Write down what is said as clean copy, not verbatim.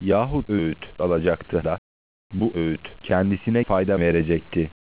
yahut öğüt alacaktı da bu öğüt kendisine fayda verecekti.